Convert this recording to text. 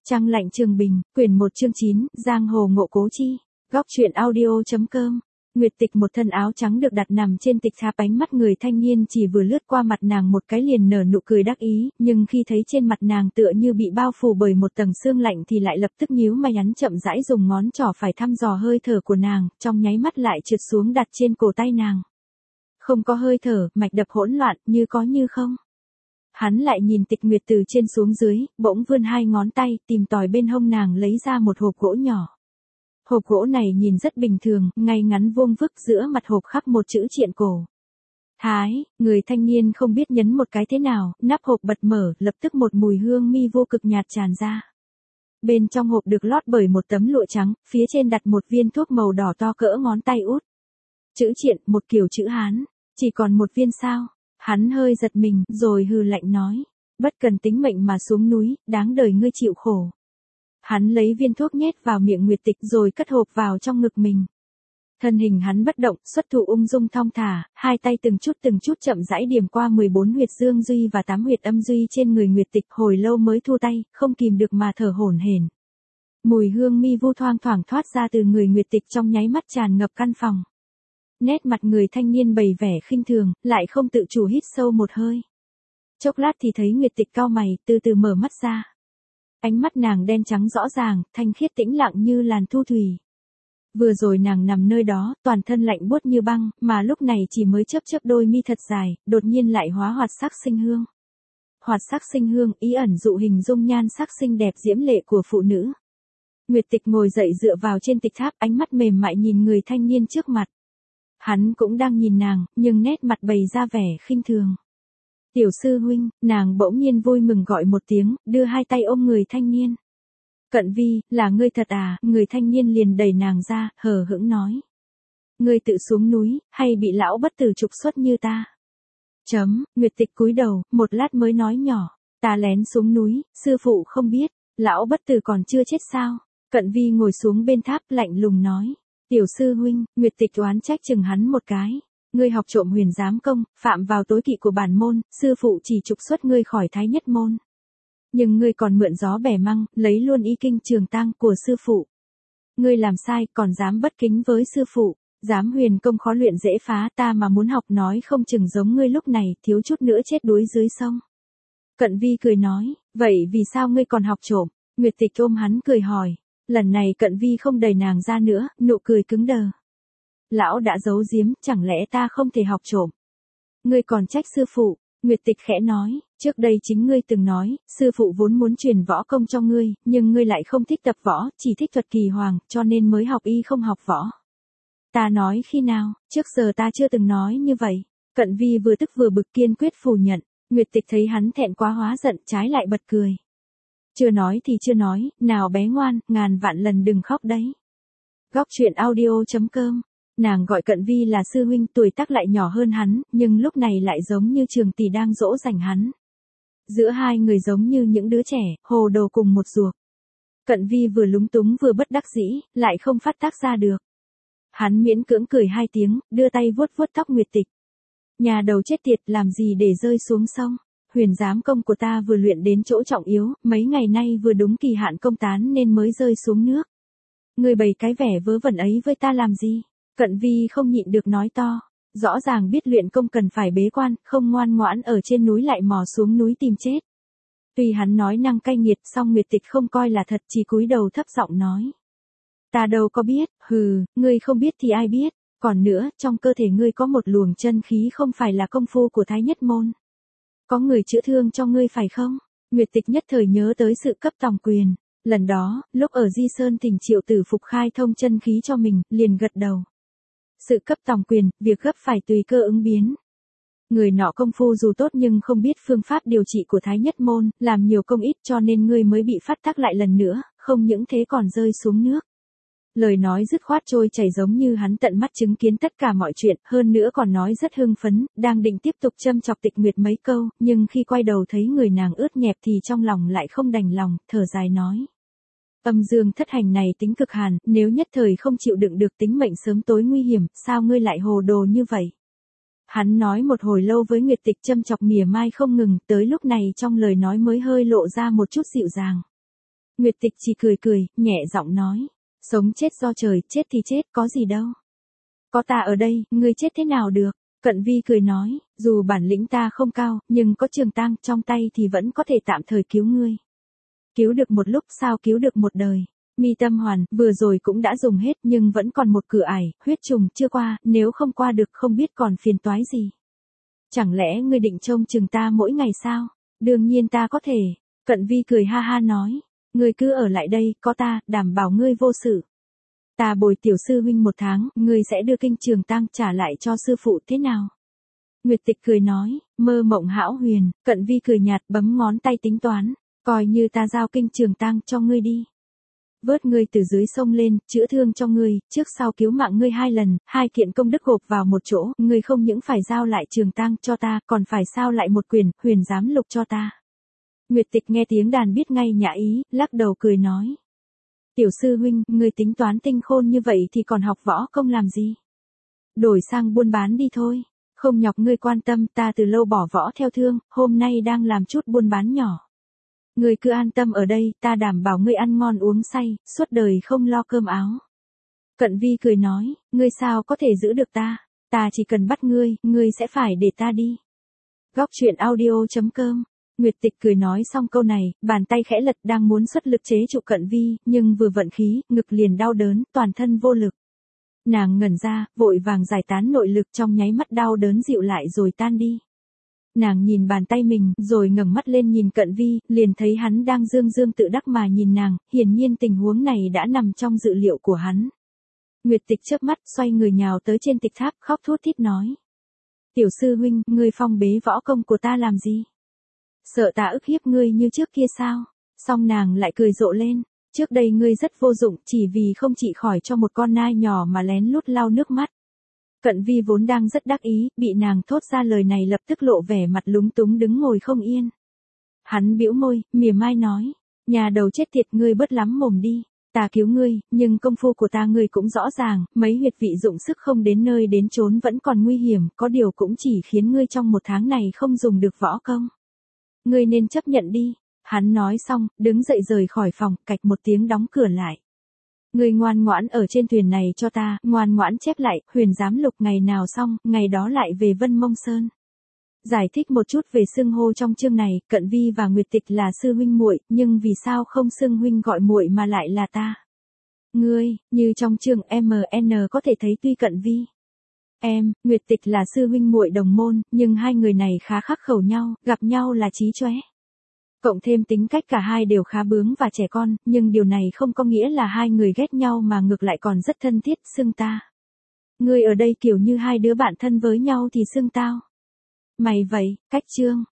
Trăng lạnh Trường Bình, quyển 1 chương 9, Giang hồ ngộ cố chi. Góc truyện audio.com. Nguyệt Tịch một thân áo trắng được đặt nằm trên tịch tháp, ánh mắt người thanh niên chỉ vừa lướt qua mặt nàng một cái liền nở nụ cười đắc ý, nhưng khi thấy trên mặt nàng tựa như bị bao phủ bởi một tầng sương lạnh thì lại lập tức nhíu mày, hắn chậm rãi dùng ngón trỏ phải thăm dò hơi thở của nàng, trong nháy mắt lại trượt xuống đặt trên cổ tay nàng. Không có hơi thở, mạch đập hỗn loạn, như có như không. Hắn lại nhìn Tịch Nguyệt từ trên xuống dưới, bỗng vươn hai ngón tay, tìm tòi bên hông nàng lấy ra một hộp gỗ nhỏ. Hộp gỗ này nhìn rất bình thường, ngay ngắn vuông vức, giữa mặt hộp khắc một chữ triện cổ. Thái, người thanh niên không biết nhấn một cái thế nào, nắp hộp bật mở, lập tức một mùi hương mi vô cực nhạt tràn ra. Bên trong hộp được lót bởi một tấm lụa trắng, phía trên đặt một viên thuốc màu đỏ to cỡ ngón tay út. Chữ triện, một kiểu chữ Hán, chỉ còn một viên sao? Hắn hơi giật mình, rồi hừ lạnh nói, bất cần tính mệnh mà xuống núi, đáng đời ngươi chịu khổ. Hắn lấy viên thuốc nhét vào miệng Nguyệt Tịch rồi cất hộp vào trong ngực mình. Thân hình hắn bất động, xuất thủ ung dung thong thả, hai tay từng chút chậm rãi điểm qua 14 huyệt dương duy và 8 huyệt âm duy trên người Nguyệt Tịch, hồi lâu mới thu tay, không kìm được mà thở hổn hển. Mùi hương mi vu thoang thoảng thoát ra từ người Nguyệt Tịch, trong nháy mắt tràn ngập căn phòng. Nét mặt người thanh niên bày vẻ khinh thường, lại không tự chủ hít sâu một hơi. Chốc lát thì thấy Nguyệt Tịch cau mày, từ từ mở mắt ra. Ánh mắt nàng đen trắng rõ ràng, thanh khiết tĩnh lặng như làn thu thủy. Vừa rồi nàng nằm nơi đó, toàn thân lạnh buốt như băng, mà lúc này chỉ mới chớp đôi mi thật dài, đột nhiên lại hóa hoạt sắc sinh hương. Hoạt sắc sinh hương, ý ẩn dụ hình dung nhan sắc xinh đẹp diễm lệ của phụ nữ. Nguyệt Tịch ngồi dậy dựa vào trên tịch tháp, ánh mắt mềm mại nhìn người thanh niên trước mặt. Hắn cũng đang nhìn nàng, nhưng nét mặt bày ra vẻ khinh thường. Tiểu sư huynh, nàng bỗng nhiên vui mừng gọi một tiếng, đưa hai tay ôm người thanh niên. Cận Vi, là ngươi thật à? Người thanh niên liền đẩy nàng ra, hờ hững nói. Ngươi tự xuống núi, hay bị lão bất tử trục xuất như ta? Nguyệt Tịch cúi đầu, một lát mới nói nhỏ. Ta lén xuống núi, sư phụ không biết, lão bất tử còn chưa chết sao? Cận Vi ngồi xuống bên tháp lạnh lùng nói. Tiểu sư huynh, Nguyệt Tịch oán trách chừng hắn một cái. Ngươi học trộm huyền giám công, phạm vào tối kỵ của bản môn, sư phụ chỉ trục xuất ngươi khỏi thái nhất môn. Nhưng ngươi còn mượn gió bẻ măng, lấy luôn y kinh trường tang của sư phụ. Ngươi làm sai, còn dám bất kính với sư phụ, dám huyền công khó luyện dễ phá, ta mà muốn học nói không chừng giống ngươi lúc này, thiếu chút nữa chết đuối dưới sông. Cận Vi cười nói, vậy vì sao ngươi còn học trộm? Nguyệt Tịch ôm hắn cười hỏi. Lần này Cận Vi không đẩy nàng ra nữa, nụ cười cứng đờ. Lão đã giấu giếm, chẳng lẽ ta không thể học trộm? Ngươi còn trách sư phụ? Nguyệt Tịch khẽ nói, trước đây chính ngươi từng nói, sư phụ vốn muốn truyền võ công cho ngươi, nhưng ngươi lại không thích tập võ, chỉ thích thuật kỳ hoàng, cho nên mới học y không học võ. Ta nói khi nào, trước giờ ta chưa từng nói như vậy. Cận Vi vừa tức vừa bực kiên quyết phủ nhận, Nguyệt Tịch thấy hắn thẹn quá hóa giận, trái lại bật cười. Chưa nói thì chưa nói, nào bé ngoan, ngàn vạn lần đừng khóc đấy. Góc truyện audio.com. Nàng gọi Cận Vi là sư huynh, tuổi tác lại nhỏ hơn hắn, nhưng lúc này lại giống như Trường tỷ đang dỗ dành hắn. Giữa hai người giống như những đứa trẻ, hồ đồ cùng một ruột. Cận Vi vừa lúng túng vừa bất đắc dĩ, lại không phát tác ra được. Hắn miễn cưỡng cười hai tiếng, đưa tay vuốt vuốt tóc Nguyệt Tịch. Nhà đầu chết tiệt, làm gì để rơi xuống sông? Huyền giám công của ta vừa luyện đến chỗ trọng yếu, mấy ngày nay vừa đúng kỳ hạn công tán nên mới rơi xuống nước. Ngươi bày cái vẻ vớ vẩn ấy với ta làm gì? Cận Vi không nhịn được nói to, rõ ràng biết luyện công cần phải bế quan, không ngoan ngoãn ở trên núi lại mò xuống núi tìm chết. Tuy hắn nói năng cay nghiệt, song Nguyệt Tịch không coi là thật, chỉ cúi đầu thấp giọng nói. Ta đâu có biết, ngươi không biết thì ai biết, còn nữa, trong cơ thể ngươi có một luồng chân khí không phải là công phu của thái nhất môn. Có người chữa thương cho ngươi phải không? Nguyệt Tịch nhất thời nhớ tới sự cấp tòng quyền. Lần đó, lúc ở Di Sơn Thỉnh Triệu Tử Phục khai thông chân khí cho mình, liền gật đầu. Sự cấp tòng quyền, việc gấp phải tùy cơ ứng biến. Người nọ công phu dù tốt nhưng không biết phương pháp điều trị của thái nhất môn, làm nhiều công ít cho nên ngươi mới bị phát tác lại lần nữa, không những thế còn rơi xuống nước. Lời nói dứt khoát trôi chảy giống như hắn tận mắt chứng kiến tất cả mọi chuyện, hơn nữa còn nói rất hưng phấn, đang định tiếp tục châm chọc Tịch Nguyệt mấy câu, nhưng khi quay đầu thấy người nàng ướt nhẹp thì trong lòng lại không đành lòng, thở dài nói. Âm dương thất hành này tính cực hàn, nếu nhất thời không chịu đựng được tính mệnh sớm tối nguy hiểm, sao ngươi lại hồ đồ như vậy? Hắn nói một hồi lâu với Nguyệt Tịch châm chọc mỉa mai không ngừng, tới lúc này trong lời nói mới hơi lộ ra một chút dịu dàng. Nguyệt Tịch chỉ cười cười, nhẹ giọng nói. Sống chết do trời, chết thì chết, có gì đâu. Có ta ở đây, ngươi chết thế nào được? Cận Vi cười nói, dù bản lĩnh ta không cao, nhưng có Trường Tang trong tay thì vẫn có thể tạm thời cứu ngươi. Cứu được một lúc sao cứu được một đời. Mi Tâm Hoàn, vừa rồi cũng đã dùng hết nhưng vẫn còn một cửa ải, huyết trùng chưa qua, nếu không qua được không biết còn phiền toái gì. Chẳng lẽ ngươi định trông chừng ta mỗi ngày sao? Đương nhiên ta có thể. Cận Vi cười ha ha nói, ngươi cứ ở lại đây, có ta, đảm bảo ngươi vô sự. Ta bồi tiểu sư huynh 1 tháng, ngươi sẽ đưa kinh Trường Tang trả lại cho sư phụ thế nào? Nguyệt Tịch cười nói, mơ mộng hão huyền. Cận Vi cười nhạt bấm ngón tay tính toán, coi như ta giao kinh Trường Tang cho ngươi đi. Vớt ngươi từ dưới sông lên, chữa thương cho ngươi, trước sau cứu mạng ngươi 2 lần, 2 kiện công đức gộp vào một chỗ, ngươi không những phải giao lại Trường Tang cho ta, còn phải sao lại một quyền, huyền giám lục cho ta. Nguyệt Tịch nghe tiếng đàn biết ngay nhã ý, lắc đầu cười nói. Tiểu sư huynh, ngươi tính toán tinh khôn như vậy thì còn học võ công làm gì? Đổi sang buôn bán đi thôi. Không nhọc ngươi quan tâm, ta từ lâu bỏ võ theo thương, hôm nay đang làm chút buôn bán nhỏ. Ngươi cứ an tâm ở đây, ta đảm bảo ngươi ăn ngon uống say, suốt đời không lo cơm áo. Cận Vi cười nói, ngươi sao có thể giữ được ta? Ta chỉ cần bắt ngươi sẽ phải để ta đi. Góc truyện audio.com. Nguyệt Tịch cười nói xong câu này, bàn tay khẽ lật đang muốn xuất lực chế trụ Cận Vi, nhưng vừa vận khí, ngực liền đau đớn, toàn thân vô lực. Nàng ngẩn ra, vội vàng giải tán nội lực, trong nháy mắt đau đớn dịu lại rồi tan đi. Nàng nhìn bàn tay mình, rồi ngẩng mắt lên nhìn Cận Vi, liền thấy hắn đang dương dương tự đắc mà nhìn nàng, hiển nhiên tình huống này đã nằm trong dự liệu của hắn. Nguyệt Tịch chớp mắt, xoay người nhào tới trên tịch tháp, khóc thút thít nói. Tiểu sư huynh, ngươi phong bế võ công của ta làm gì? Sợ ta ức hiếp ngươi như trước kia sao? Xong nàng lại cười rộ lên. Trước đây ngươi rất vô dụng, chỉ vì không trị khỏi cho một con nai nhỏ mà lén lút lau nước mắt. Cận Vi vốn đang rất đắc ý, bị nàng thốt ra lời này lập tức lộ vẻ mặt lúng túng đứng ngồi không yên. Hắn bĩu môi, mỉa mai nói, nhà đầu chết tiệt, ngươi bớt lắm mồm đi, ta cứu ngươi, nhưng công phu của ta ngươi cũng rõ ràng, mấy huyệt vị dụng sức không đến nơi đến chốn vẫn còn nguy hiểm, có điều cũng chỉ khiến ngươi trong 1 tháng này không dùng được võ công. Ngươi nên chấp nhận đi. Hắn nói xong, đứng dậy rời khỏi phòng, cạch một tiếng đóng cửa lại. Ngươi ngoan ngoãn ở trên thuyền này cho ta, ngoan ngoãn chép lại, huyền giám lục ngày nào xong, ngày đó lại về Vân Mông Sơn. Giải thích một chút về xưng hô trong chương này, Cận Vi và Nguyệt Tịch là sư huynh muội, nhưng vì sao không xưng huynh gọi muội mà lại là ta? Ngươi, như trong chương MN có thể thấy tuy Cận Vi, Nguyệt Tịch là sư huynh muội đồng môn, nhưng hai người này khá khắc khẩu nhau, gặp nhau là chí chóe. Cộng thêm tính cách cả hai đều khá bướng và trẻ con, nhưng điều này không có nghĩa là hai người ghét nhau mà ngược lại còn rất thân thiết, xưng ta. Ngươi ở đây kiểu như hai đứa bạn thân với nhau thì xưng tao. Mày vậy, cách chương.